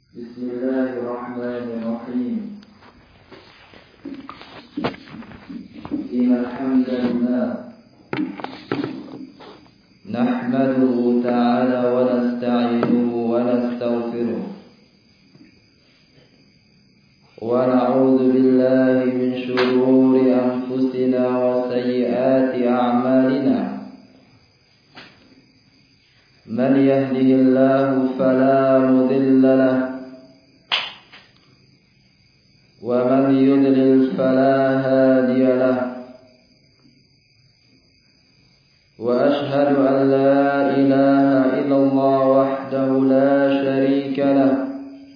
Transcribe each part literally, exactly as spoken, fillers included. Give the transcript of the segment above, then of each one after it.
Bismillahirrahmanirrahim. Innal hamdalillah nahmaduhu ta'ala wa nasta'inuhu wa nastaghfiruh wa na'udzu billahi min shururi anfusina wa sayyiati a'malina. Man yahdihillahu fala mudilla lahu wa man yudlil fala hadiya lahu. Wa ashhadu an la ilaha illallah wahdahu la sharika lahu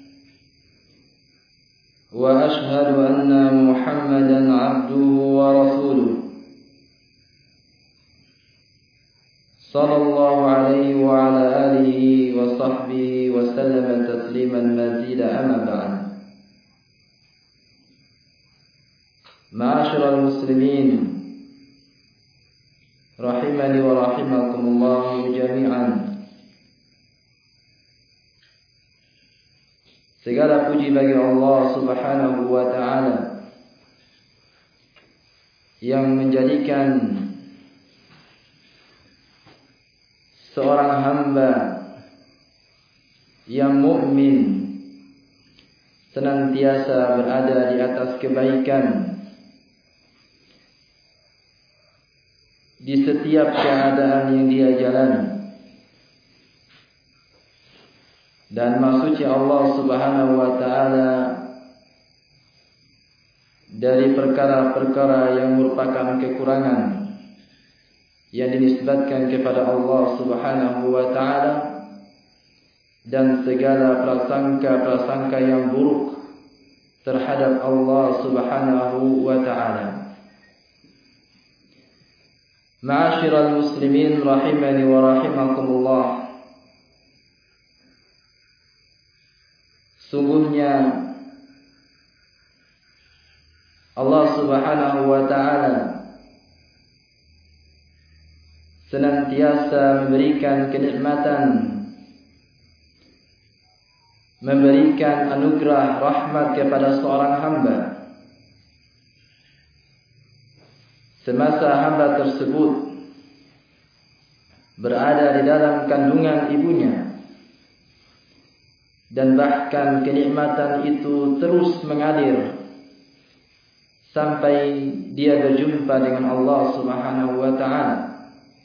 wa ashhadu anna Muhammadan abduhu wa rasuluh sallallahu alaihi wa ala alihi wa sahbihi wa sallama tasliman mazida, amma ba'd. Ma'asyiral muslimin rahimani wa rahimakumullah jami'an. Segala puji bagi Allah Subhanahu wa ta'ala yang menjadikan seorang hamba yang mukmin senantiasa berada di atas kebaikan di setiap keadaan yang dia jalani. Dan maksudnya Allah Subhanahu wa ta'ala dari perkara-perkara yang merupakan kekurangan yang dinisbatkan kepada Allah Subhanahu wa ta'ala dan segala prasangka-prasangka yang buruk terhadap Allah Subhanahu wa ta'ala. Ma'asyiral muslimin rahimani wa rahimakumullah. Sungguhnya Allah Subhanahu wa ta'ala senantiasa memberikan kenikmatan, memberikan anugerah rahmat kepada seorang hamba semasa hamba tersebut berada di dalam kandungan ibunya, dan bahkan kenikmatan itu terus mengalir sampai dia berjumpa dengan Allah Subhanahu wa ta'ala.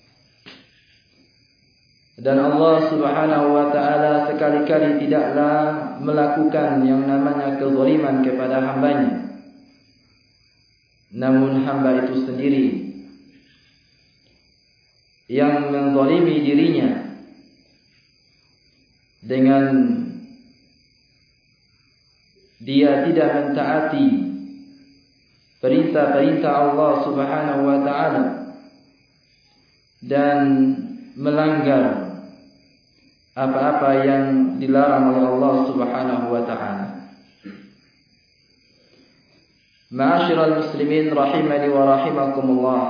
Dan Allah Subhanahu wa ta'ala sekali-kali tidaklah melakukan yang namanya kezaliman kepada hambanya, namun hamba itu sendiri yang menzalimi dirinya dengan dia tidak mentaati perintah-perintah Allah Subhanahu wa ta'ala dan melanggar apa-apa yang dilarang oleh Allah Subhanahu wa ta'ala. Ma'asyiral muslimin rahimani wa rahimakumullah.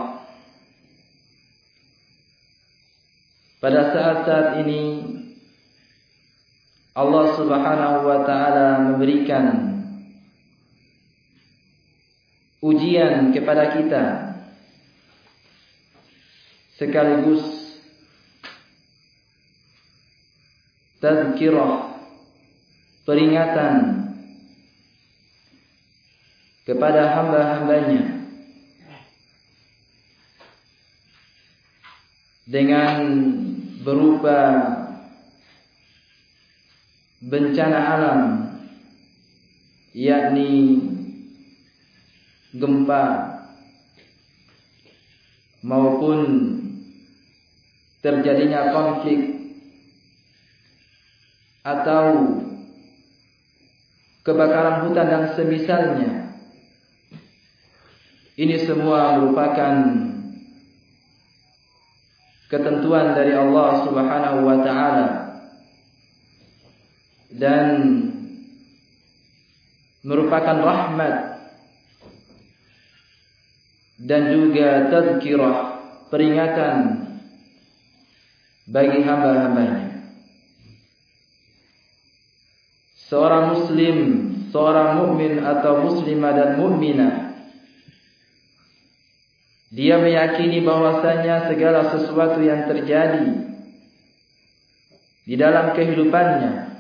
Pada saat-saat ini Allah Subhanahu wa ta'ala memberikan ujian kepada kita sekaligus tazkirah, peringatan kepada hamba-hambanya dengan berupa bencana alam, yakni gempa maupun terjadinya konflik atau kebakaran hutan dan semisalnya. Ini semua merupakan ketentuan dari Allah Subhanahu wa ta'ala dan merupakan rahmat dan juga tazkirah, peringatan bagi hamba-hambanya. seorang muslim, seorang mukmin atau muslimah dan mukminah, dia meyakini bahwasanya segala sesuatu yang terjadi di dalam kehidupannya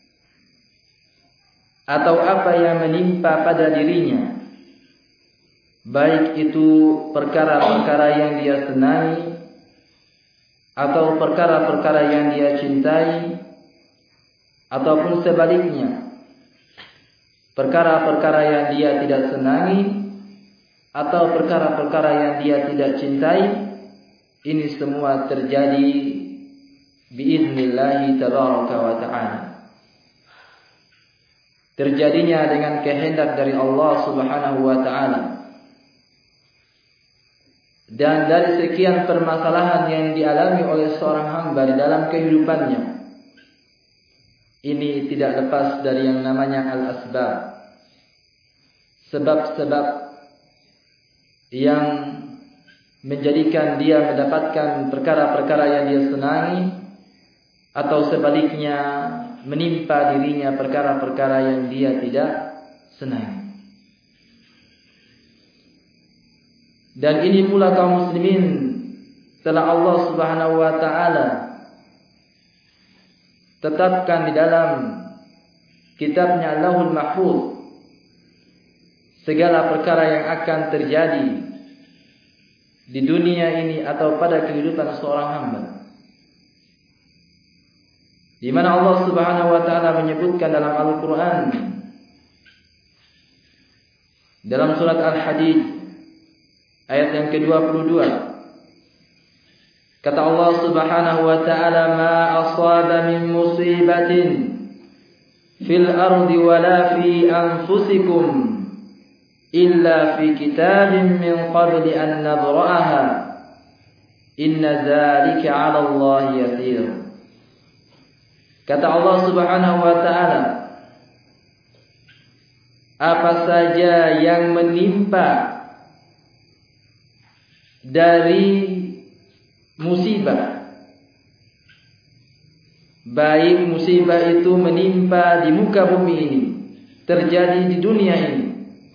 atau apa yang menimpa pada dirinya, baik itu perkara-perkara yang dia senangi atau perkara-perkara yang dia cintai, ataupun sebaliknya, perkara-perkara yang dia tidak senangi atau perkara-perkara yang dia tidak cintai, ini semua terjadi biiznillahi tabaraka wa ta'ala. Terjadinya dengan kehendak dari Allah Subhanahu wa ta'ala. Dan dari sekian permasalahan yang dialami oleh seorang hamba di dalam kehidupannya, ini tidak lepas dari yang namanya al-asbab, sebab-sebab yang menjadikan dia mendapatkan perkara-perkara yang dia senangi, atau sebaliknya menimpa dirinya perkara-perkara yang dia tidak senangi. Dan ini pula kaum muslimin telah Allah Subhanahu wa ta'ala tetapkan di dalam kitabnya Lauhul Mahfuz segala perkara yang akan terjadi di dunia ini atau pada kehidupan seorang hamba, di mana Allah Subhanahu wa ta'ala menyebutkan dalam Al-Quran, dalam surat Al-Hadid ayat yang kedua puluh dua, kata Allah Subhanahu wa ta'ala, ma asaba min musibatin fil ardi wala fi anfusikum illa fi kitabin min qabli an nabra'aha inna dzalika 'ala Allah yasir. Kata Allah Subhanahu wa ta'ala, apa saja yang menimpa dari musibah, baik musibah itu menimpa di muka bumi ini, terjadi di dunia ini,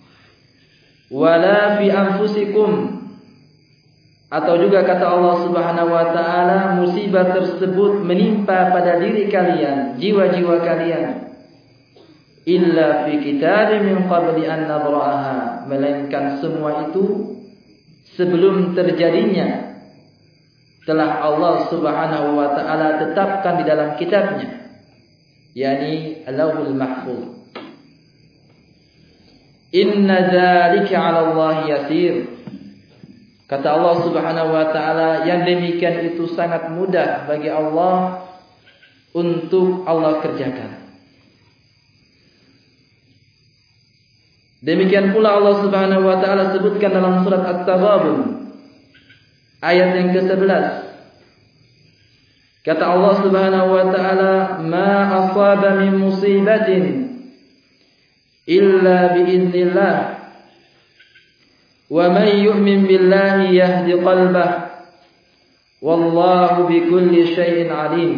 wala fi anfusikum, atau juga kata Allah Subhanahu wa ta'ala, musibah tersebut menimpa pada diri kalian, jiwa-jiwa kalian, illa fi kitabin min qabli an nabra'aha, melainkan semua itu sebelum terjadinya telah Allah Subhanahu wa ta'ala tetapkan di dalam kitabnya, yakni Lauhul Mahfuz. Inna dzalika 'ala Allah yasir. Kata Allah Subhanahu wa ta'ala, yang demikian itu sangat mudah bagi Allah untuk Allah kerjakan. Demikian pula Allah Subhanahu wa ta'ala sebutkan dalam surat At-Taghabun ayat yang ke sebelas. Kata Allah Subhanahu wa ta'ala, ma asaba min musibatin illa biiznillah wa man yu'min billahi yahdi qalbah wallahu bikulli syai'in alim.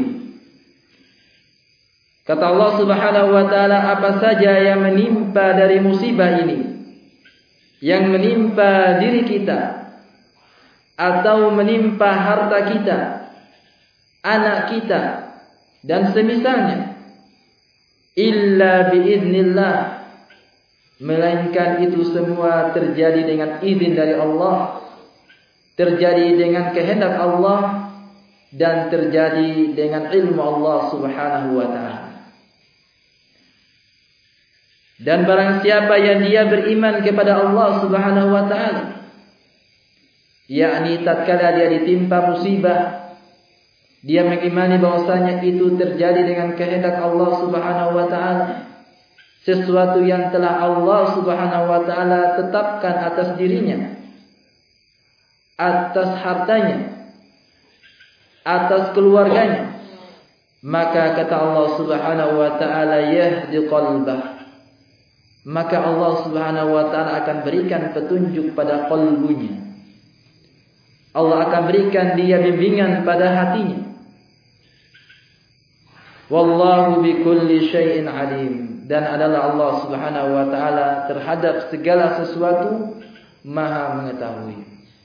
Kata Allah Subhanahu wa ta'ala, apa saja yang menimpa dari musibah ini, yang menimpa diri kita atau menimpa harta kita, anak kita dan semisalnya, illa biiznillah, melainkan itu semua terjadi dengan izin dari Allah, terjadi dengan kehendak Allah, dan terjadi dengan ilmu Allah Subhanahu wa ta'ala. Dan barang siapa yang dia beriman kepada Allah Subhanahu wa ta'ala, yakni tatkala dia ditimpa musibah, dia mengimani bahwasanya itu terjadi dengan kehendak Allah Subhanahu wa ta'ala, sesuatu yang telah Allah Subhanahu wa ta'ala tetapkan atas dirinya, atas hartanya, atas keluarganya, maka kata Allah Subhanahu wa ta'ala, yahdi qalbah, maka Allah Subhanahu wa ta'ala akan berikan petunjuk pada qalbunya. Allah akan berikan dia bimbingan pada hatinya. Wallahu bikulli syai'in alim. Dan adalah Allah Subhanahu wa taala terhadap segala sesuatu Maha mengetahui.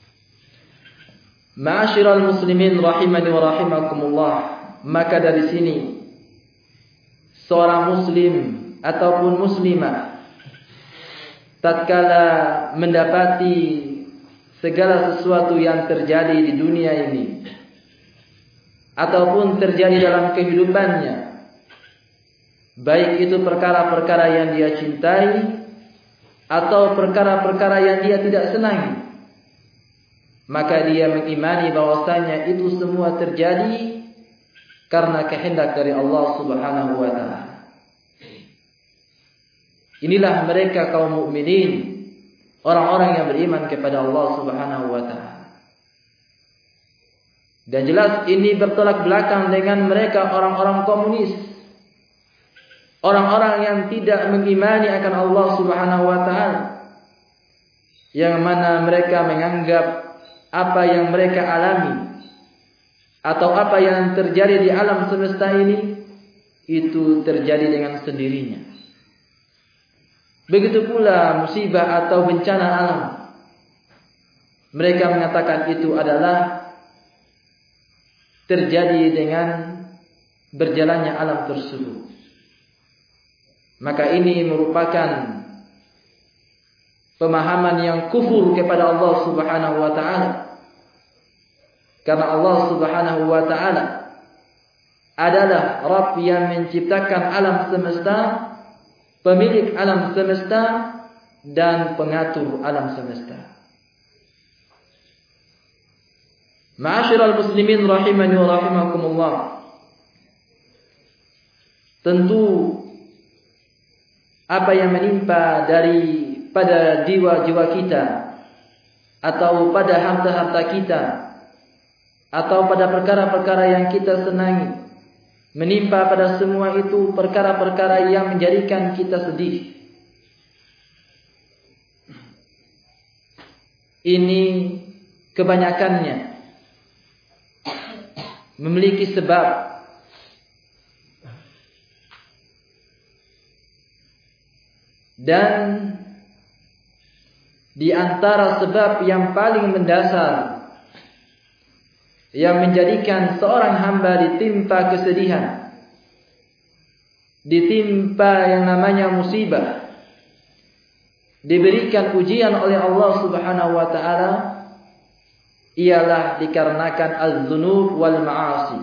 Ma'asyiral muslimin rahimani wa rahimakumullah. Maka dari sini seorang muslim ataupun muslimah tatkala mendapati segala sesuatu yang terjadi di dunia ini ataupun terjadi dalam kehidupannya, baik itu perkara-perkara yang dia cintai atau perkara-perkara yang dia tidak senangi, maka dia mengimani bahwasanya itu semua terjadi karena kehendak dari Allah Subhanahu wa taala. Inilah mereka kaum mukminin, orang-orang yang beriman kepada Allah Subhanahu wa taala. Dan jelas ini bertolak belakang dengan mereka orang-orang komunis, orang-orang yang tidak mengimani akan Allah Subhanahu wa taala, yang mana mereka menganggap apa yang mereka alami atau apa yang terjadi di alam semesta ini itu terjadi dengan sendirinya. Begitu pula musibah atau bencana alam, mereka mengatakan itu adalah terjadi dengan berjalannya alam tersebut. Maka ini merupakan pemahaman yang kufur kepada Allah Subhanahu wa taala. Karena Allah Subhanahu wa taala adalah Rabb yang menciptakan alam semesta, pemilik alam semesta dan pengatur alam semesta. Ma'asyiral muslimin rahimani wa rahimakumullah. Tentu apa yang menimpa dari pada jiwa-jiwa kita atau pada harta-harta kita atau pada perkara-perkara yang kita senangi, menimpa pada semua itu perkara-perkara yang menjadikan kita sedih. Ini kebanyakannya memiliki sebab. Dan di antara sebab yang paling mendasar yang menjadikan seorang hamba ditimpa kesedihan, ditimpa yang namanya musibah, diberikan ujian oleh Allah Subhanahu wa taala, ialah dikarenakan az-dzunub wal ma'asi,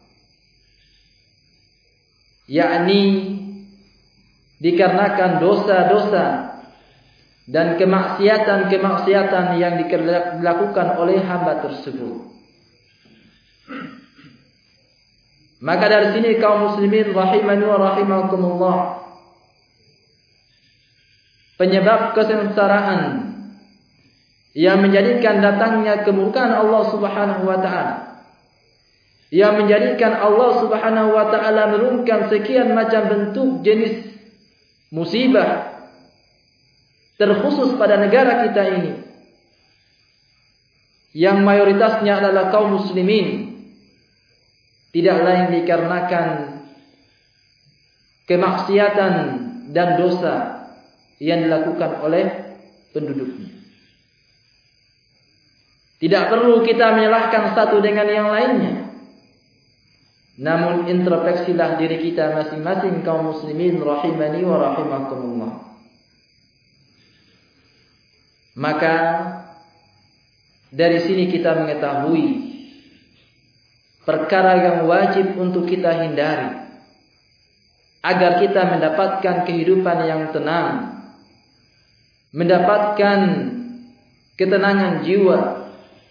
yakni dikarenakan dosa-dosa dan kemaksiatan-kemaksiatan yang dilakukan oleh hamba tersebut. Maka dari sini kaum muslimin rahimani wa rahimakumullah, penyebab kesengsaraan yang menjadikan datangnya kemurkaan Allah Subhanahu wa taala, yang menjadikan Allah Subhanahu wa taala menurunkan sekian macam bentuk jenis musibah terkhusus pada negara kita ini, yang mayoritasnya adalah kaum muslimin, tidak lain dikarenakan kemaksiatan dan dosa yang dilakukan oleh penduduknya. Tidak perlu kita menyalahkan satu dengan yang lainnya, namun introspeksilah diri kita masing-masing kaum muslimin rahimani wa rahimakumullah. Maka dari sini kita mengetahui perkara yang wajib untuk kita hindari agar kita mendapatkan kehidupan yang tenang, mendapatkan ketenangan jiwa,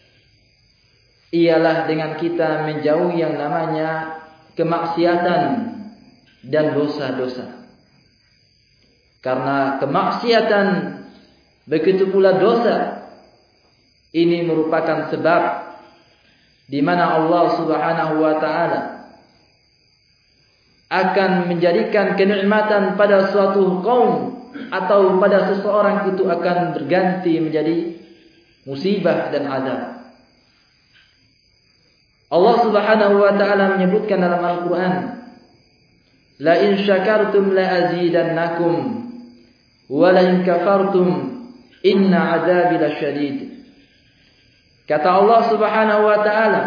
ialah dengan kita menjauhi yang namanya kemaksiatan dan dosa-dosa. Karena kemaksiatan begitu pula dosa ini merupakan sebab di mana Allah Subhanahu wa taala akan menjadikan kenikmatan pada suatu kaum atau pada seseorang itu akan berganti menjadi musibah dan azab. Allah Subhanahu wa taala menyebutkan dalam Al-Qur'an, la in syakartum la azidannakum wa la in kafartum inna 'adzabi lasyadid. Kata Allah Subhanahu wa taala,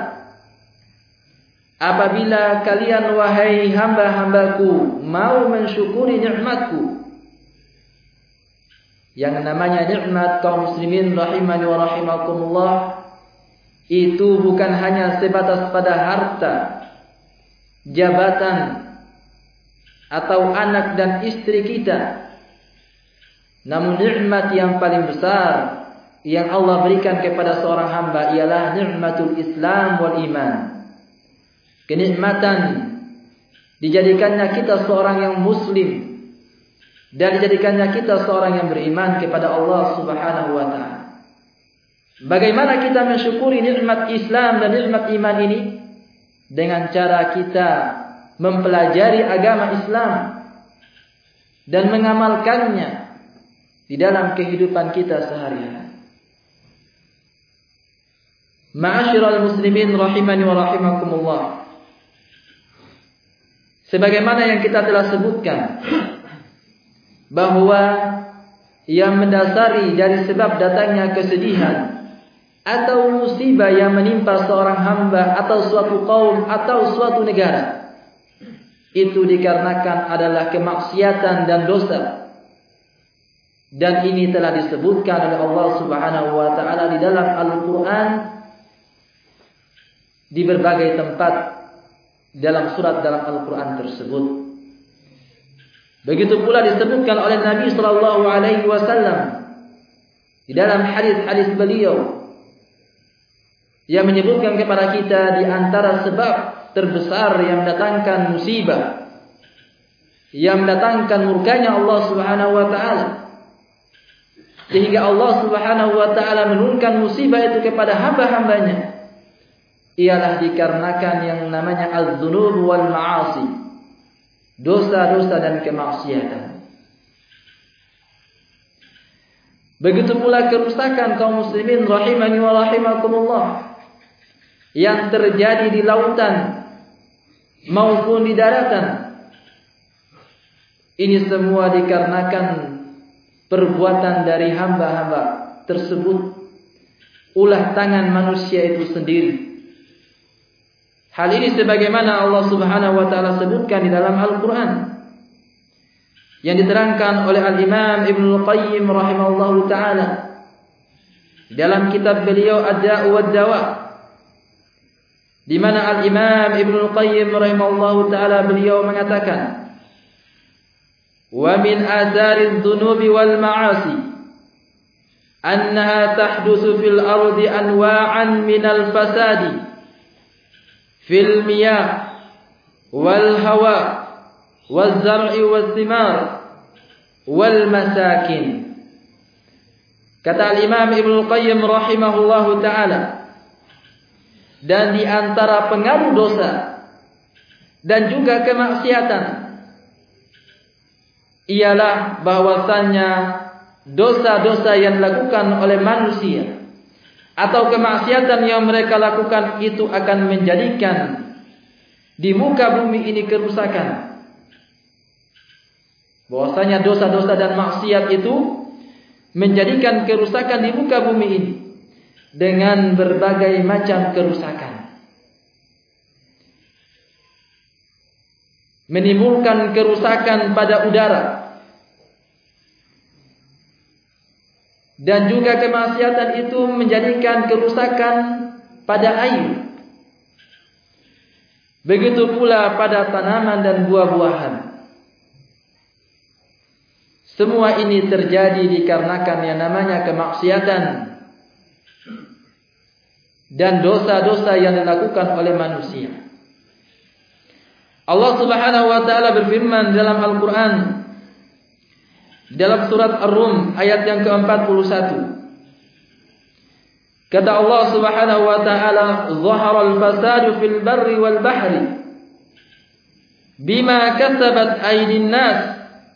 apabila kalian wahai hamba-hambaku mau mensyukuri nikmatku, yang namanya nikmat kaum muslimin rahimani wa rahimakumullah, itu bukan hanya sebatas pada harta, jabatan, atau anak dan istri kita. Namun nikmat yang paling besar yang Allah berikan kepada seorang hamba ialah nikmatul Islam wal iman. Kenikmatan dijadikannya kita seorang yang muslim dan dijadikannya kita seorang yang beriman kepada Allah Subhanahu wa taala. Bagaimana kita mensyukuri nikmat Islam dan nikmat iman ini? Dengan cara kita mempelajari agama Islam dan mengamalkannya di dalam kehidupan kita sehari-hari. Ma'asyiral muslimin rahimani wa rahimakumullah. Sebagaimana yang kita telah sebutkan, bahwa yang mendasari dari sebab datangnya kesedihan atau musibah yang menimpa seorang hamba atau suatu kaum atau suatu negara, itu dikarenakan adalah kemaksiatan dan dosa. Dan ini telah disebutkan oleh Allah Subhanahu wa taala di dalam Al-Qur'an di berbagai tempat dalam surat dalam Al-Qur'an tersebut. Begitu pula disebutkan oleh Nabi sallallahu alaihi wasallam di dalam hadis-hadis beliau yang menyebutkan kepada kita di antara sebab terbesar yang mendatangkan musibah, yang mendatangkan murkanya Allah Subhanahu wa taala, sehingga Allah Subhanahu wa taala menurunkan musibah itu kepada hamba-hambanya, ialah dikarenakan yang namanya az-dzunub wal ma'asi, dosa-dosa dan kemaksiatan. Begitu pula kerusakan kaum muslimin rahimani wa rahimakumullah yang terjadi di lautan maupun di daratan. Ini semua dikarenakan perbuatan dari hamba-hamba tersebut, ulah tangan manusia itu sendiri. Hal ini sebagaimana Allah Subhanahu wa taala sebutkan di dalam Al-Qur'an, yang diterangkan oleh Al-Imam Ibnu Qayyim rahimahullahu taala dalam kitab beliau Ad-Da'u wad-Dawa, di mana Al-Imam Ibnu Qayyim rahimahullahu taala beliau mengatakan, wa min athariz dzunubi wal ma'asi annaha tahdutsu fil ardi anwa'an minal fasadi fil miyah wal hawa wal zar'i wal thimar wal masakin. Kata Al-Imam Ibnu Qayyim rahimahullahu taala, dan di antara pengaruh dosa dan juga kemaksiatan ialah bahwasannya dosa-dosa yang dilakukan oleh manusia atau kemaksiatan yang mereka lakukan itu akan menjadikan di muka bumi ini kerusakan. Bahwasanya dosa-dosa dan maksiat itu menjadikan kerusakan di muka bumi ini dengan berbagai macam kerusakan. Menimbulkan kerusakan pada udara, dan juga kemaksiatan itu menjadikan kerusakan pada air. Begitu pula pada tanaman dan buah-buahan. Semua ini terjadi dikarenakan yang namanya kemaksiatan dan dosa-dosa yang dilakukan oleh manusia. Allah Subhanahu wa taala berfirman dalam Al-Qur'an dalam surat Ar-Rum ayat yang keempat puluh satu. Kata Allah Subhanahu wa taala, "Zahara al-fasadu fil barri wal bahri bima kasabat aydin nas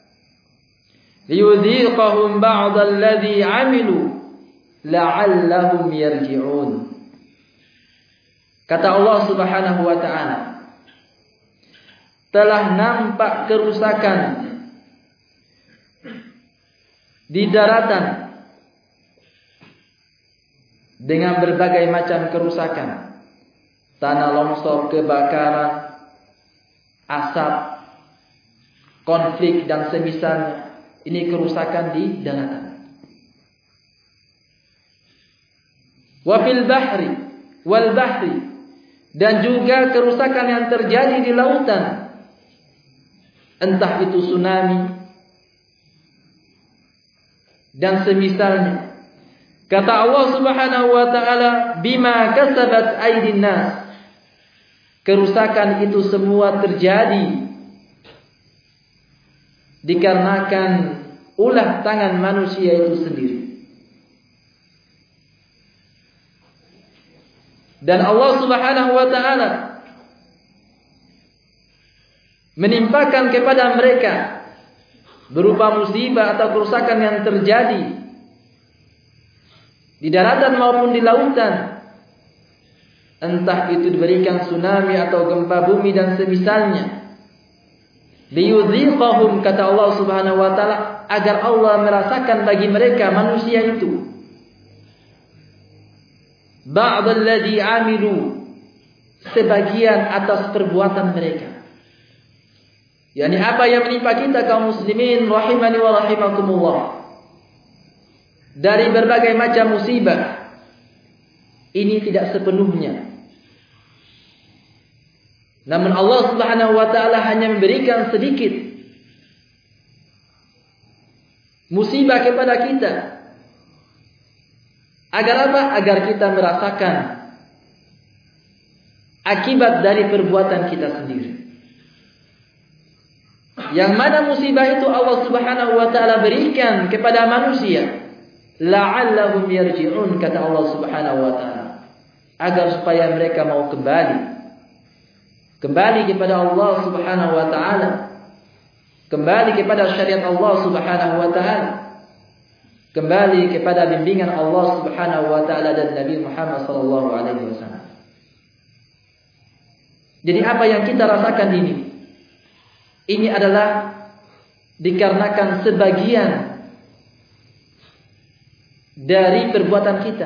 liyudhiqahum ba'd alladhi 'amilu la'allahum yarji'un." Kata Allah Subhanahu wa taala, telah nampak kerusakan di daratan dengan berbagai macam kerusakan, tanah longsor, kebakaran, asap, konflik dan semisalnya. Ini kerusakan di daratan. Wa fil bahri wal bahri, dan juga kerusakan yang terjadi di lautan, entah itu tsunami dan semisalnya. Kata Allah Subhanahu wa taala, bima kasabat aydin nas, kerusakan itu semua terjadi dikarenakan ulah tangan manusia itu sendiri. Dan Allah Subhanahu wa taala menimpakan kepada mereka berupa musibah atau kerusakan yang terjadi di daratan maupun di lautan, entah itu diberikan tsunami atau gempa bumi dan semisalnya. Liyudhiqahum, kata Allah Subhanahu wa taala, agar Allah merasakan bagi mereka manusia itu ba'dalladzi amilu, sebagian atas perbuatan mereka. Yani apa yang menimpa kita kaum muslimin rahimani wa rahimakumullah, dari berbagai macam musibah, ini tidak sepenuhnya. Namun Allah Subhanahu wa taala hanya memberikan sedikit musibah kepada kita. Agar apa? Agar kita merasakan akibat dari perbuatan kita sendiri. Yang mana musibah itu Allah Subhanahu wa taala berikan kepada manusia, la'allahum yarji'un, kata Allah Subhanahu wa taala, agar supaya mereka mau kembali kembali kepada Allah Subhanahu wa taala, kembali kepada syariat Allah Subhanahu wa taala, kembali kepada bimbingan Allah Subhanahu wa taala dan Nabi Muhammad sallallahu alaihi wasallam. Jadi apa yang kita rasakan ini, ini adalah dikarenakan sebagian dari perbuatan kita.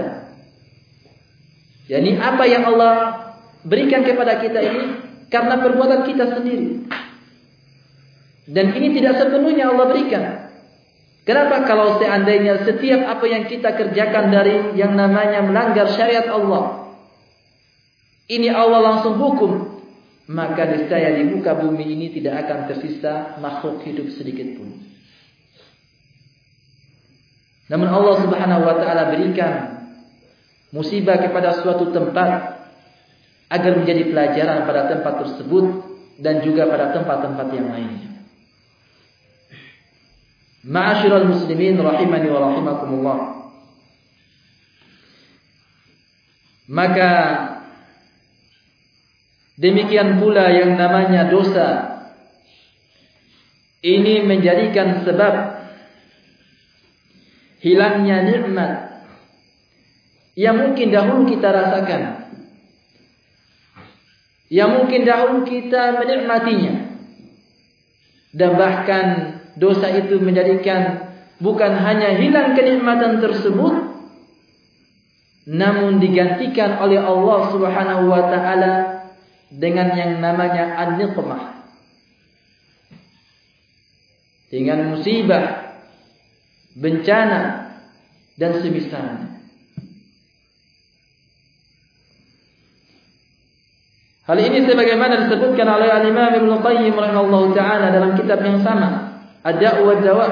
Yani apa yang Allah berikan kepada kita ini karena perbuatan kita sendiri. Dan ini tidak sepenuhnya Allah berikan. Kenapa? Kalau seandainya setiap apa yang kita kerjakan dari yang namanya melanggar syariat Allah, ini Allah langsung hukum, maka niscaya di muka bumi ini tidak akan tersisa makhluk hidup sedikit pun. Namun Allah Subhanahu wa taala berikan musibah kepada suatu tempat agar menjadi pelajaran pada tempat tersebut dan juga pada tempat-tempat yang lainnya. Ma'asyiral muslimin rahimani wa rahimakumullah. Maka demikian pula yang namanya dosa ini menjadikan sebab hilangnya nikmat yang mungkin dahulu kita rasakan, yang mungkin dahulu kita menikmatinya. Dan bahkan dosa itu menjadikan bukan hanya hilang kenikmatan tersebut, namun digantikan oleh Allah Subhanahu wa taala dengan yang namanya an-niqmah, dengan musibah, bencana dan semisalnya. Hal ini sebagaimana disebutkan oleh Al-Imam Ibnu Qayyim rahimahullahu taala dalam kitab yang sama, Ad-Da' wa Dawa',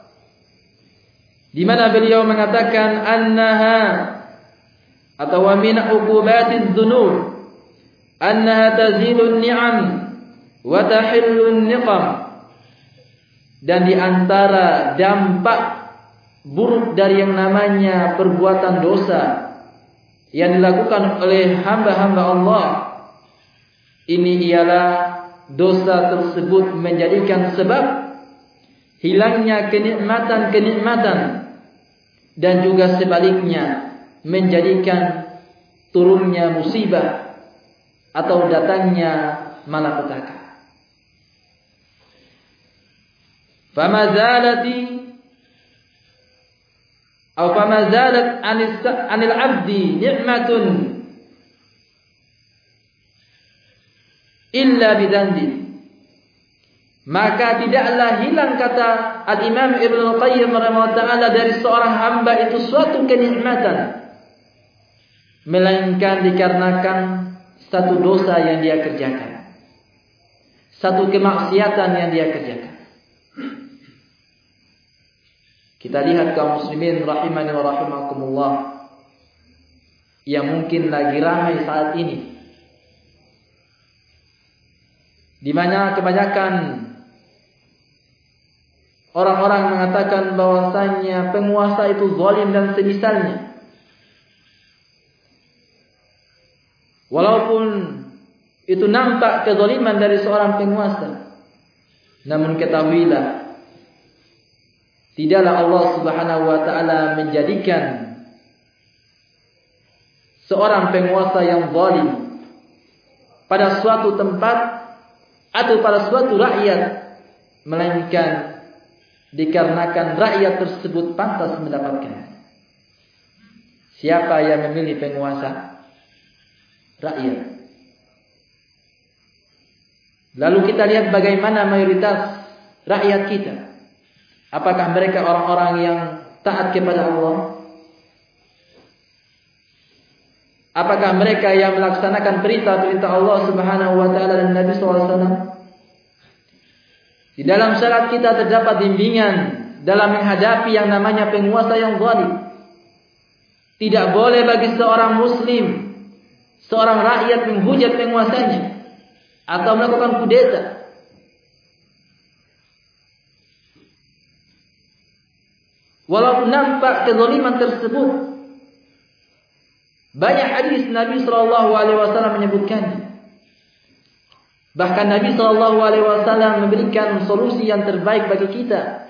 di mana beliau mengatakan annaha atau min uqubatiz dzunub annaha tazilun ni'am wa tahillun niqam, dan di antara dampak buruk dari yang namanya perbuatan dosa yang dilakukan oleh hamba-hamba Allah ini ialah dosa tersebut menjadikan sebab hilangnya kenikmatan-kenikmatan, dan juga sebaliknya menjadikan turunnya musibah atau datangnya malapetaka. fama zalati atau fama zalat anil abdi ni'matun illa bidzanbi, maka tidaklah hilang, kata Al-Imam Ibnu Qayyim rahimahullah taala, dari seorang hamba itu suatu kenikmatan melainkan dikarenakan satu dosa yang dia kerjakan, satu kemaksiatan yang dia kerjakan. Kita lihat kaum muslimin rahimani wa rahimakumullah yang mungkin lagi ramai saat ini, di mana kebanyakan orang-orang mengatakan bahwasanya penguasa itu zalim dan semisalnya. Walaupun itu nampak kezaliman dari seorang penguasa, namun ketahuilah, tidaklah Allah Subhanahu wa taala menjadikan seorang penguasa yang zalim pada suatu tempat atau pada suatu rakyat, melainkan dikarenakan rakyat tersebut pantas mendapatkan. Siapa yang memilih penguasa? Rakyat. Lalu kita lihat bagaimana mayoritas rakyat kita. Apakah mereka orang-orang yang taat kepada Allah? Apakah mereka yang melaksanakan perintah-perintah Allah Subhanahu wa taala dan Nabi sallallahu alaihi wasallam? Di dalam syariat kita terdapat bimbingan dalam menghadapi yang namanya penguasa yang zalim. Tidak boleh bagi seorang muslim, seorang rakyat menghujat penguasanya atau melakukan kudeta. Walaupun nampak kezaliman tersebut, banyak hadis Nabi sallallahu alaihi wasallam menyebutkannya. Bahkan Nabi sallallahu alaihi wasallam memberikan solusi yang terbaik bagi kita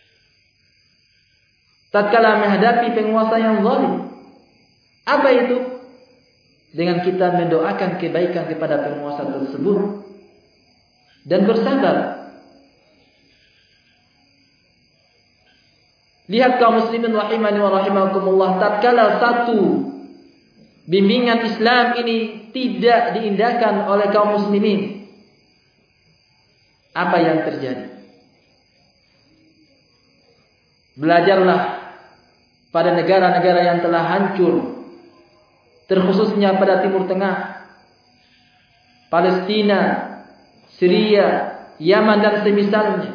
tatkala menghadapi penguasa yang zalim. Apa itu? Dengan kita mendoakan kebaikan kepada penguasa tersebut dan bersabar. Lihat kaum muslimin rahimani wa rahimakumullah, tatkala satu bimbingan Islam ini tidak diindahkan oleh kaum muslimin, apa yang terjadi? Belajarlah pada negara-negara yang telah hancur, terkhususnya pada Timur Tengah, Palestina, Syria, Yaman dan semisalnya.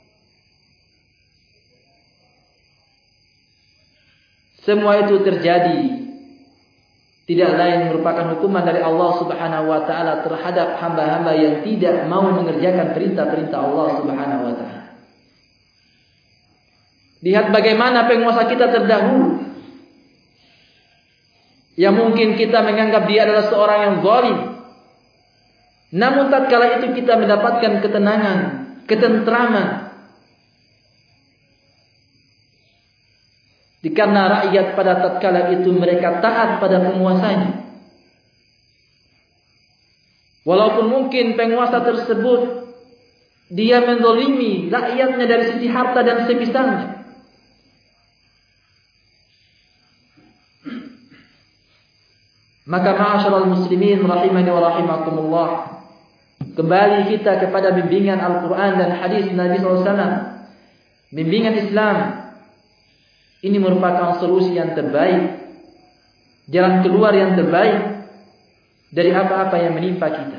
Semua itu terjadi tidak lain merupakan hukuman dari Allah Subhanahu wa taala terhadap hamba-hamba yang tidak mau mengerjakan perintah-perintah Allah Subhanahu wa taala. Lihat bagaimana penguasa kita terdahulu, yang mungkin kita menganggap dia adalah seorang yang zalim, namun tatkala itu kita mendapatkan ketenangan, ketentraman, karena rakyat pada tatkala itu mereka taat pada penguasanya. Walaupun mungkin penguasa tersebut dia menzalimi rakyatnya dari sisi harta dan semisalnya, maka ma'asyiral muslimin rahimani wa rahimakumullah, kembali kita kepada bimbingan Al-Quran dan hadis Nabi sallallahu alaihi wasallam. Bimbingan Islam ini merupakan solusi yang terbaik, jalan keluar yang terbaik dari apa-apa yang menimpa kita.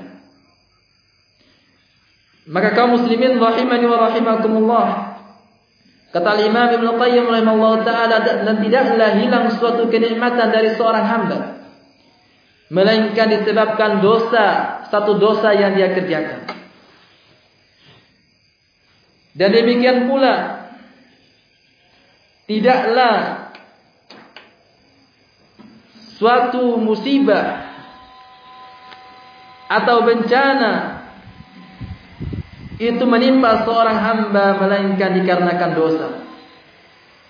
Maka kaum muslimin rahimani wa rahimakumullah, kata Imam Ibnu Qayyim rahimahullah taala, dan tidaklah hilang suatu kenikmatan dari seorang hamba melainkan disebabkan dosa, satu dosa yang dia kerjakan. Dan demikian pula tidaklah suatu musibah atau bencana itu menimpa seorang hamba melainkan dikarenakan dosa.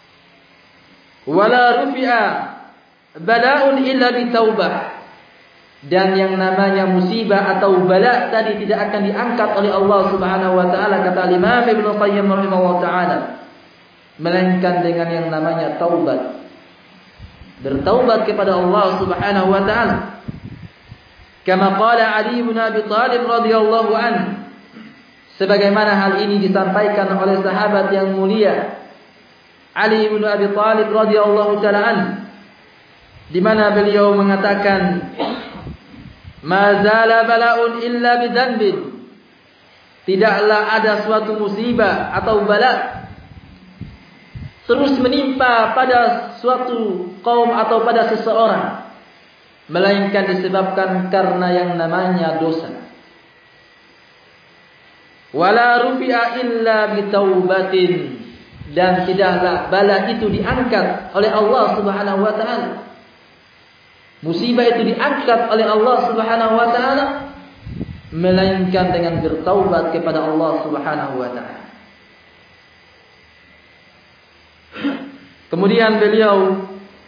Wala rufi'a bala'un illa bitaubah. Dan yang namanya musibah atau bala tadi tidak akan diangkat oleh Allah Subhanahu wa taala, kata Imam Ibnu Qayyim rahimahullah taala, melainkan dengan yang namanya taubat. Bertaubat kepada Allah Subhanahu wa taala. Kama qala Ali bin Abi Thalib radhiyallahu anhu, sebagaimana hal ini disampaikan oleh sahabat yang mulia Ali bin Abi Thalib radhiyallahu taala anhu, di mana beliau mengatakan, "Ma zala bala'un illa bidzanbin." Tidaklah ada suatu musibah atau bala terus menimpa pada suatu kaum atau pada seseorang, melainkan disebabkan karena yang namanya dosa. Wala rufi'a illa bitaubatin, dan tidaklah bala itu diangkat oleh Allah Subhanahu wa taala. Musibah itu diangkat oleh Allah Subhanahu wa taala melainkan dengan bertaubat kepada Allah Subhanahu wa taala. Kemudian beliau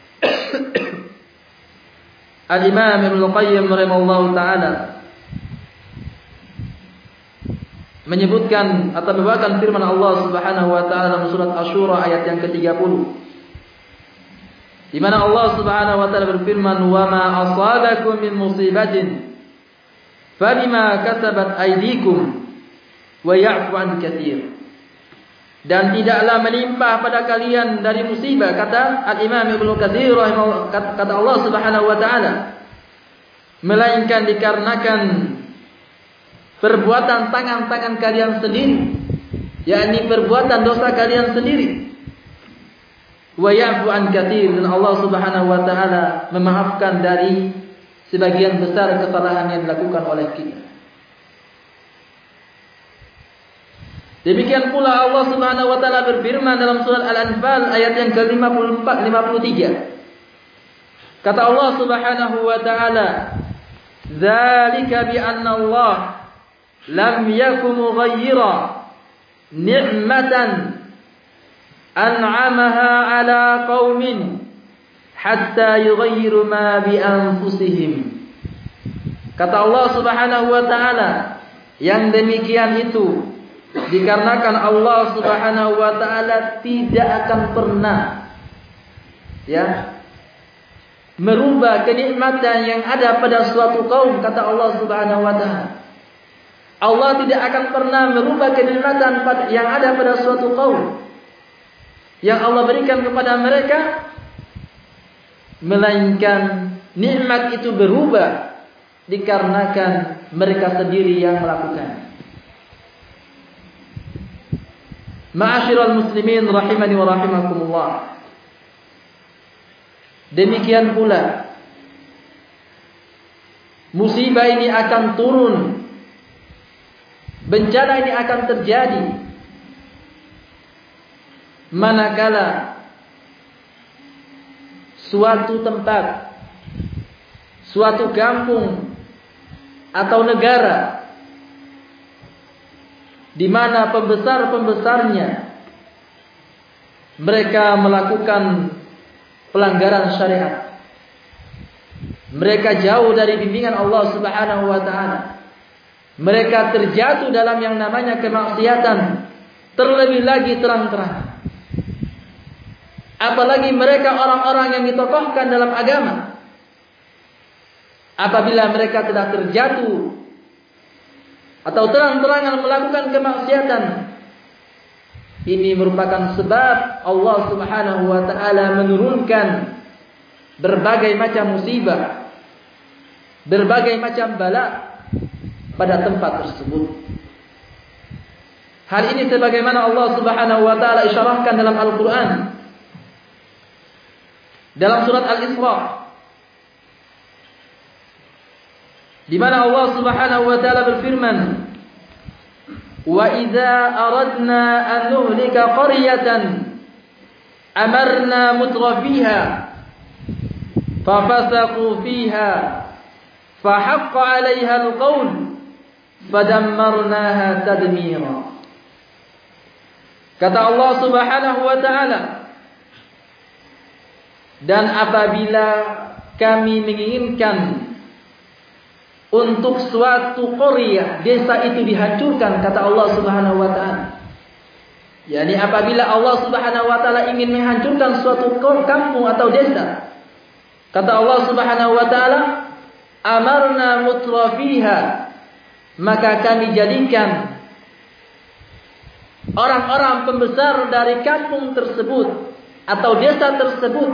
Al-Imam Ibnu Qayyim rahimahullahu taala menyebutkan atau membawakan firman Allah Subhanahu wa taala dalam surat Asy-Syura ayat yang ke tiga puluh, di mana Allah Subhanahu wa taala berfirman, "Wa ma asabakum min musibatin fabima kasabat aydikum wa ya'fu an katsir." Dan tidaklah menimpa pada kalian dari musibah, kata Al-Imam Ibnu Katsir rahimahullah, kata Allah Subhanahu wa taala, melainkan dikarenakan perbuatan tangan-tangan kalian sendiri, yakni perbuatan dosa kalian sendiri. Wa ya'fu an katsir, dan Allah Subhanahu wa taala memaafkan dari sebagian besar kesalahan yang dilakukan oleh kita. Demikian pula Allah Subhanahu wa taala berfirman dalam surat Al-Anfal ayat yang ke lima puluh empat lima puluh tiga. Kata Allah Subhanahu wa taala, "Dzalika bi anna Allah lam yakum mughayyira ni'matan an'amaha 'ala qaumin hatta yughayyiru ma bi anfusihim." Kata Allah Subhanahu wa taala, yang demikian itu dikarenakan Allah Subhanahu wa taala tidak akan pernah ya merubah kenikmatan yang ada pada suatu kaum, kata Allah Subhanahu wa taala. Allah tidak akan pernah merubah kenikmatan yang ada pada suatu kaum yang Allah berikan kepada mereka, melainkan nikmat itu berubah dikarenakan mereka sendiri yang melakukan. Ma'asyiral muslimin rahimani wa rahimakumullah. Demikian pula musibah ini akan turun, bencana ini akan terjadi manakala suatu tempat, suatu kampung atau negara di mana pembesar-pembesarnya mereka melakukan pelanggaran syariat, mereka jauh dari bimbingan Allah Subhanahu wa taala, mereka terjatuh dalam yang namanya kemaksiatan, terlebih lagi terang-terang. Apalagi mereka orang-orang yang ditokohkan dalam agama, apabila mereka telah terjatuh atau terang-terangan melakukan kemaksiatan, ini merupakan sebab Allah Subhanahu wa taala menurunkan berbagai macam musibah, berbagai macam bala pada tempat tersebut. Hal ini sebagaimana Allah Subhanahu wa taala isyarahkan dalam Al-Qur'an, dalam surat Al-Isra, di mana Allah Subhanahu wa taala berfirman, "Wa idza aradna an nuhlika qaryatan amarna mutrafiha fafasaqu fiha fahaqqa 'alayha al-qawl fadammarnaha tadmira." Kata Allah Subhanahu wa taala, dan apabila kami menginginkan untuk suatu qaryah, desa itu dihancurkan, kata Allah Subhanahu wa taala. Yani apabila Allah Subhanahu wa taala ingin menghancurkan suatu kampung atau desa, kata Allah Subhanahu wa taala, amarna mutrafiha, maka kami jadikan orang-orang pembesar dari kampung tersebut atau desa tersebut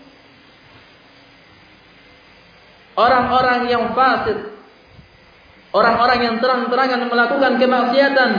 orang-orang yang fasik, orang-orang yang terang-terangan melakukan kemaksiatan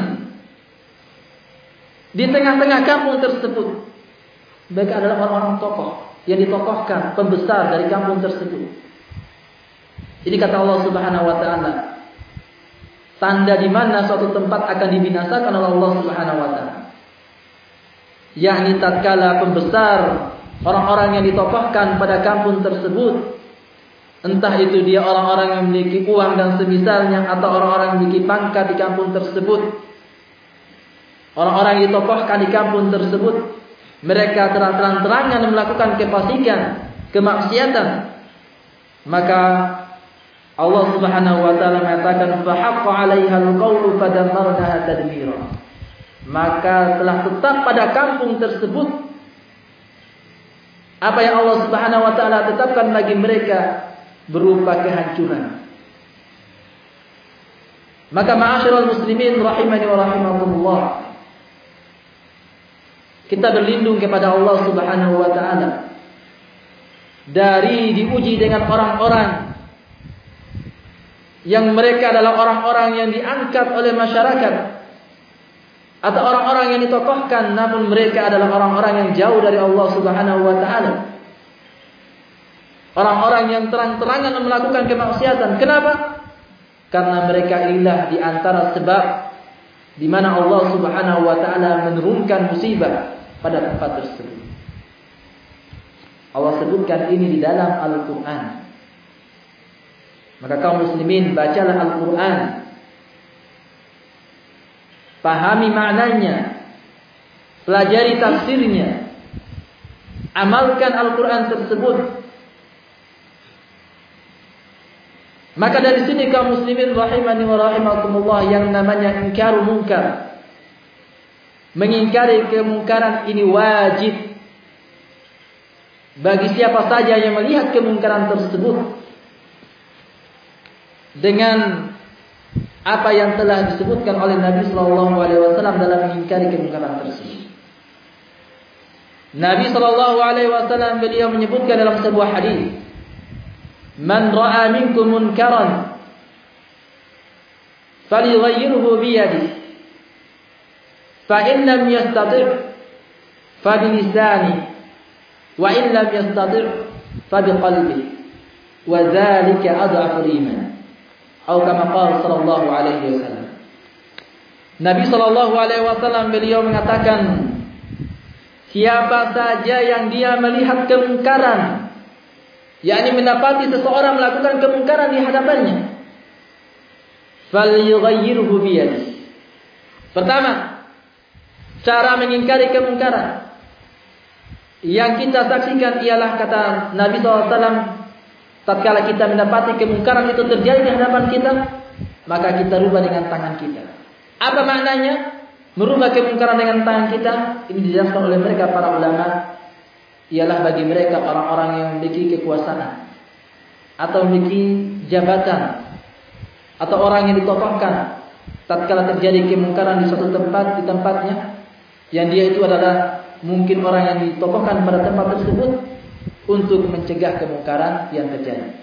di tengah-tengah kampung tersebut. Mereka adalah orang-orang tokoh yang ditokohkan, pembesar dari kampung tersebut. Ini kata Allah Subhanahu wa taala, tanda di mana suatu tempat akan dibinasakan oleh Allah Subhanahu wa taala. Yakni tatkala pembesar, orang-orang yang ditokohkan pada kampung tersebut, entah itu dia orang-orang yang memiliki uang dan semisalnya, atau orang-orang yang memiliki pangkat di kampung tersebut, orang-orang yang ditokohkan di kampung tersebut, mereka terang-terangan melakukan kefasikan, kemaksiatan, maka Allah Subhanahu wa taala mengatakan fa haqqa 'alaiha al-qawlu fadammarnaha tadmira. Maka telah tetap pada kampung tersebut apa yang Allah Subhanahu wa taala tetapkan bagi mereka berupa kehancuran. Maka ma'asyiral muslimin rahimani wa rahimakumullah, kita berlindung kepada Allah Subhanahu wa taala dari diuji dengan orang-orang yang mereka adalah orang-orang yang diangkat oleh masyarakat, atau orang-orang yang ditokohkan namun mereka adalah orang-orang yang jauh dari Allah Subhanahu wa taala. Orang-orang yang terang-terangan melakukan kemaksiatan. Kenapa? Karena mereka inilah di antara sebab di mana Allah Subhanahu wa taala menurunkan musibah pada tempat tersebut. Allah sebutkan ini di dalam Al-Qur'an. Maka kaum muslimin, bacalah Al-Quran, pahami maknanya, pelajari tafsirnya, amalkan Al-Quran tersebut. Maka dari sini kaum muslimin rahimani wa rahimakumullah, yang namanya ingkar munkar, mengingkari kemungkaran ini wajib bagi siapa saja yang melihat kemungkaran tersebut dengan apa yang telah disebutkan oleh Nabi Shallallahu Alaihi Wasallam dalam mengingkari kemungkaran tersebut. Nabi Shallallahu Alaihi Wasallam beliau menyebutkan dalam sebuah hadis, "Man ra'a minkum munkaran, falyughayyirhu biyadihi, fa in lam yastati' fa bilisanihi, wa in lam yastati' fa biqalbihi, wa dzalika adhaful iman." Atau kama qala sallallahu alaihi wasallam. Nabi sallallahu alaihi wasallam beliau mengatakan, siapa saja yang dia melihat kemungkaran, yakni mendapati seseorang melakukan kemungkaran di hadapannya, falyughayyirhu biyadihi. Pertama, cara mengingkari kemungkaran yang kita saksikan ialah, kata Nabi sallallahu alaihi wasallam, tatkala kita mendapati kemungkaran itu terjadi di hadapan kita, maka kita rubah dengan tangan kita. Apa maknanya merubah kemungkaran dengan tangan kita? Ini dijelaskan oleh mereka para ulama, ialah bagi mereka orang-orang yang memiliki kekuasaan atau memiliki jabatan, atau orang yang ditokohkan. Tatkala terjadi kemungkaran di suatu tempat, di tempatnya, yang dia itu adalah mungkin orang yang ditokohkan pada tempat tersebut, untuk mencegah kemungkaran yang terjadi.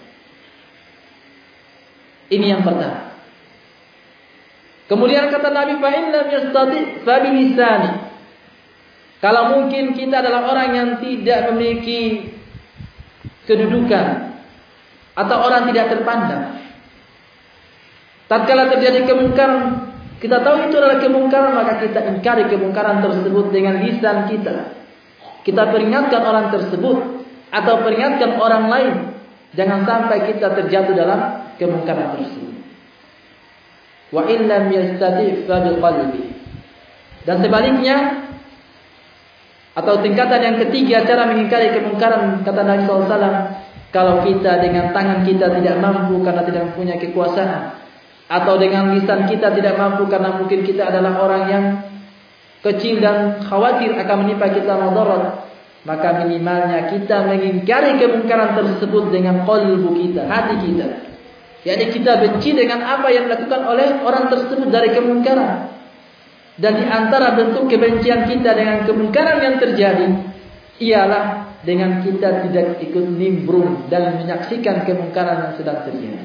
Ini yang pertama. Kemudian kata Nabi, fa in lam yastati' fa bilisani. Kalau mungkin kita adalah orang yang tidak memiliki kedudukan atau orang tidak terpandang, tatkala terjadi kemungkaran, kita tahu itu adalah kemungkaran, maka kita ingkari kemungkaran tersebut dengan lisan kita. Kita peringatkan orang tersebut atau peringatkan orang lain, jangan sampai kita terjatuh dalam kemungkaran tersebut. Wa in lam yastati' fa biqalbi. Dan sebaliknya, atau tingkatan yang ketiga cara mengingkari kemungkaran, kata Nabi sallallahu alaihi wasallam, Kalau kita dengan tangan kita tidak mampu karena tidak mempunyai kekuasaan, atau dengan lisan kita tidak mampu karena mungkin kita adalah orang yang kecil dan khawatir akan menimpa kita mudarat, maka minimalnya kita mengingkari kemungkaran tersebut dengan qalbu kita, hati kita. Yakni kita benci dengan apa yang dilakukan oleh orang tersebut dari kemungkaran. Dan di antara bentuk kebencian kita dengan kemungkaran yang terjadi ialah dengan kita tidak ikut nimbrung dan menyaksikan kemungkaran yang sedang terjadi.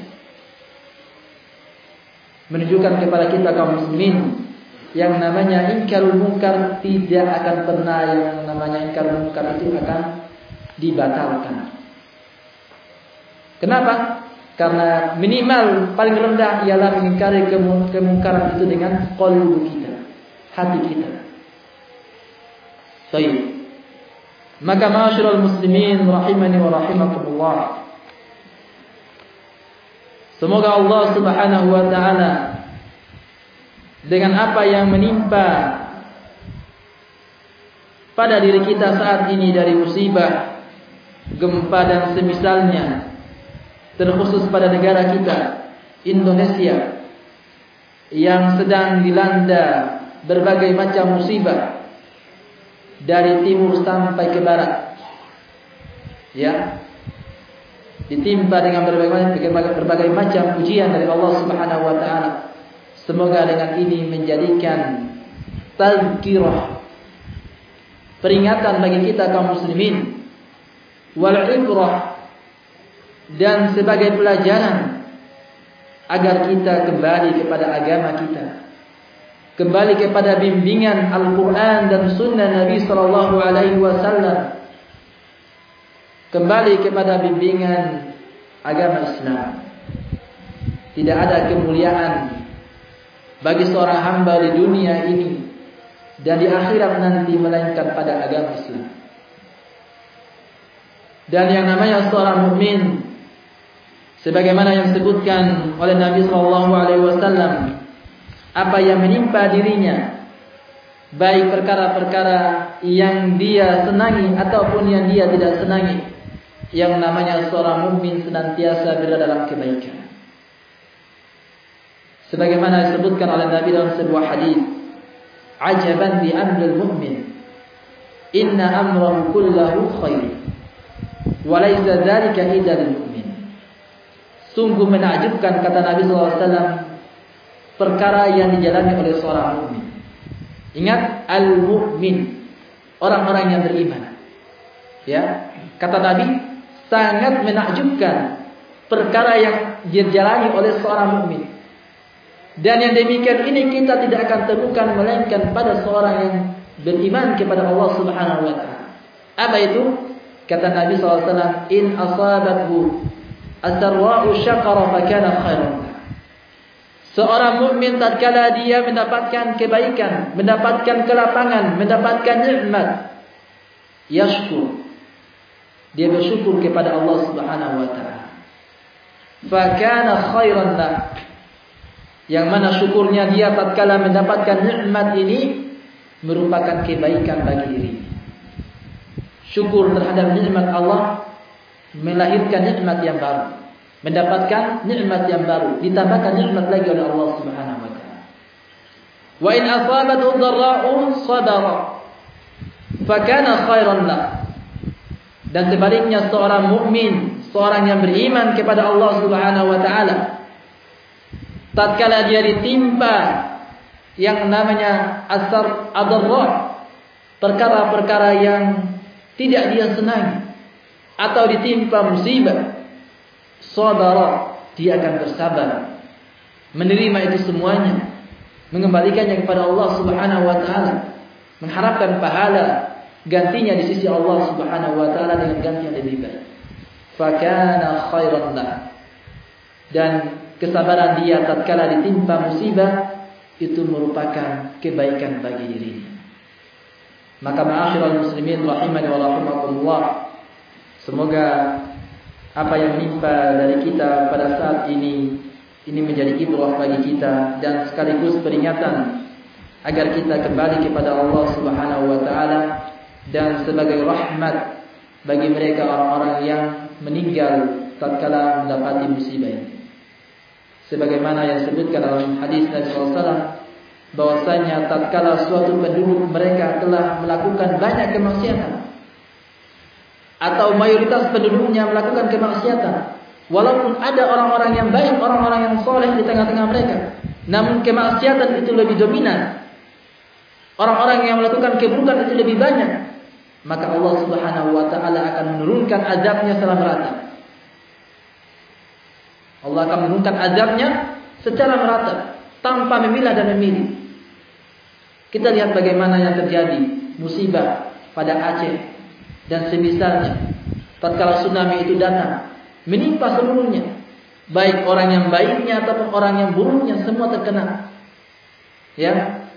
Menunjukkan kepada kita kaum muslimin, yang namanya ingkarul munkar tidak akan pernah, yang namanya ingkarul munkar itu akan dibatalkan. Kenapa? Karena minimal paling rendah ialah mengingkari kemungkaran itu dengan qalbu kita, hati kita. Baik. Maka ma'asyiral muslimin rahimani wa rahimakumullah, semoga Allah Subhanahu wa taala dengan apa yang menimpa pada diri kita saat ini dari musibah, gempa dan semisalnya, terkhusus pada negara kita Indonesia yang sedang dilanda berbagai macam musibah dari timur sampai ke barat, ya, ditimpa dengan berbagai, berbagai, berbagai macam ujian dari Allah Subhanahu wa taala. Semoga dengan ini menjadikan tazkirah, peringatan bagi kita kaum muslimin, wal ibrah, dan sebagai pelajaran agar kita kembali kepada agama kita, kembali kepada bimbingan Al-Quran dan Sunnah Nabi Sallallahu Alaihi Wasallam, kembali kepada bimbingan agama Islam. Tidak ada kemuliaan bagi seorang hamba di dunia ini dan di akhirat nanti melainkan pada agama Islam. Dan yang namanya seorang mukmin, sebagaimana yang disebutkan oleh Nabi Sallallahu Alaihi Wasallam, apa yang menimpa dirinya, baik perkara-perkara yang dia senangi ataupun yang dia tidak senangi, yang namanya seorang mukmin senantiasa berada dalam kebaikan. Sebagaimana disebutkan oleh Nabi dalam sebuah hadis, "Ajaban bi amril mu'min, inna amrahu kullahu khair, wa laysa dzalika illa lil mu'min." Sungguh menakjubkan, kata Nabi sallallahu alaihi wasallam, perkara yang dijalani oleh seorang mukmin. Ingat, al-mu'min, orang-orang yang beriman. Ya, kata Nabi, sangat menakjubkan perkara yang dijalani oleh seorang mukmin. Dan yang demikian ini kita tidak akan temukan melainkan pada seorang yang beriman kepada Allah Subhanahu wa taala. Apa itu? Kata Nabi sallallahu alaihi wasallam, "In asabathu as-sarra'u syakara fa kana khairan." Seorang mukmin tatkala dia mendapatkan kebaikan, mendapatkan kelapangan, mendapatkan nikmat, yashkur, dia bersyukur kepada Allah Subhanahu wa taala. Fa kana khairan lah. Yang mana syukurnya dia tatkala mendapatkan nikmat ini merupakan kebaikan bagi dirinya. Syukur terhadap nikmat Allah melahirkan nikmat yang baru, mendapatkan nikmat yang baru, ditambahkan nikmat lagi oleh Allah Subhanahu wa taala. Wa in asabathu dharra'u sabara fa kana khairan lah. Dan sebaliknya seorang mukmin, seorang yang beriman kepada Allah Subhanahu wa taala, tatkala dia ditimpa yang namanya asar adarra, perkara-perkara yang tidak dia senangi, atau ditimpa musibah, sabara, dia akan bersabar, menerima itu semuanya, mengembalikannya kepada Allah Subhanahu wa taala, mengharapkan pahala gantinya di sisi Allah Subhanahu wa taala dengan ganti yang lebih baik. Fa kana khairan lah. Dan kesabaran dia tatkala ditimpa musibah itu merupakan kebaikan bagi dirinya. Maka ma'asyiral muslimin rahimani wa rahimakumullah, semoga apa yang menimpa dari kita pada saat ini ini menjadi ibrah bagi kita dan sekaligus peringatan agar kita kembali kepada Allah Subhanahu wa taala, dan sebagai rahmat bagi mereka orang-orang yang meninggal tatkala mendapati musibah ini. Sebagaimana yang disebutkan dalam hadis Nabi sallallahu alaihi wasallam bahwasanya tatkala suatu penduduk mereka telah melakukan banyak kemaksiatan atau mayoritas penduduknya melakukan kemaksiatan, walaupun ada orang-orang yang baik, orang-orang yang soleh di tengah-tengah mereka, namun kemaksiatan itu lebih dominan, orang-orang yang melakukan keburukan itu lebih banyak, maka Allah Subhanahu wa taala akan menurunkan azabnya secara merata. Allah akan menurunkan azabnya secara merata tanpa memilah dan memilih. Kita lihat bagaimana yang terjadi musibah pada Aceh dan semisalnya. Tatkala tsunami itu datang, menimpa seluruhnya, baik orang yang baiknya ataupun orang yang buruknya, semua terkena. Ya.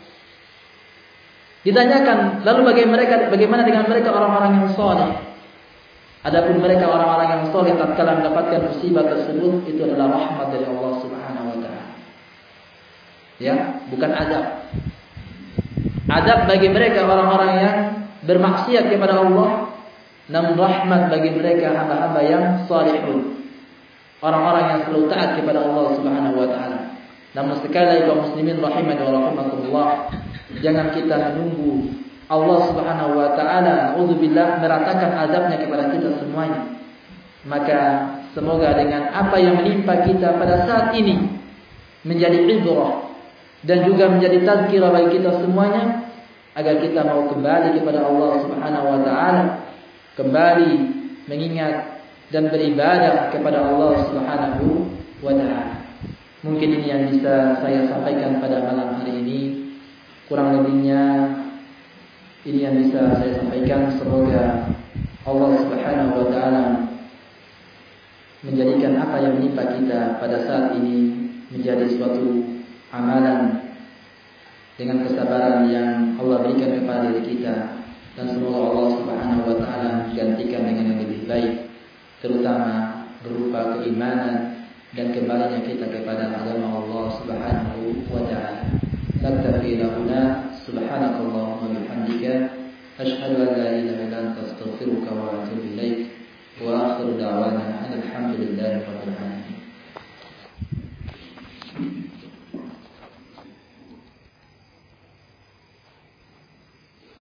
Ditanyakan, lalu bagaimana mereka, bagaimana dengan mereka orang-orang yang saleh? Adapun mereka orang-orang yang saleh tatkala mendapatkan musibah tersebut, itu adalah rahmat dari Allah Subhanahu wa taala. Ya, bukan azab. Azab bagi mereka orang-orang yang bermaksiat kepada Allah, namun rahmat bagi mereka hamba-hamba yang salihun, orang-orang yang selalu taat kepada Allah Subhanahu wa taala. Namun sekali lagi kaum muslimin rahimani wa rahimakumullah, jangan kita menunggu Allah Subhanahu wa taala auzubillah meratakan azabnya kepada kita semuanya. Maka semoga dengan apa yang menimpa kita pada saat ini menjadi ibrah dan juga menjadi tazkirah bagi kita semuanya, agar kita mau kembali kepada Allah Subhanahu wa taala, kembali mengingat dan beribadah kepada Allah Subhanahu wa taala. Mungkin ini yang bisa saya sampaikan pada malam hari ini. Kurang lebihnya ini yang bisa saya sampaikan. Semoga Allah Subhanahu wa taala menjadikan apa yang menimpa kita pada saat ini menjadi suatu amalan dengan kesabaran yang Allah berikan kepada diri kita, dan semoga Allah Subhanahu wa taala gantikan dengan yang lebih baik, terutama berupa keimanan dan kembalinya kita kepada agama Allah Subhanahu wa taala. Naktafi lahuna subhanakallahumma wa bihamdika asyhadu an la ilaha illa anta astaghfiruka wa atubu ilaik wa akhiru da'wana alhamdulillahi rabbil alamin.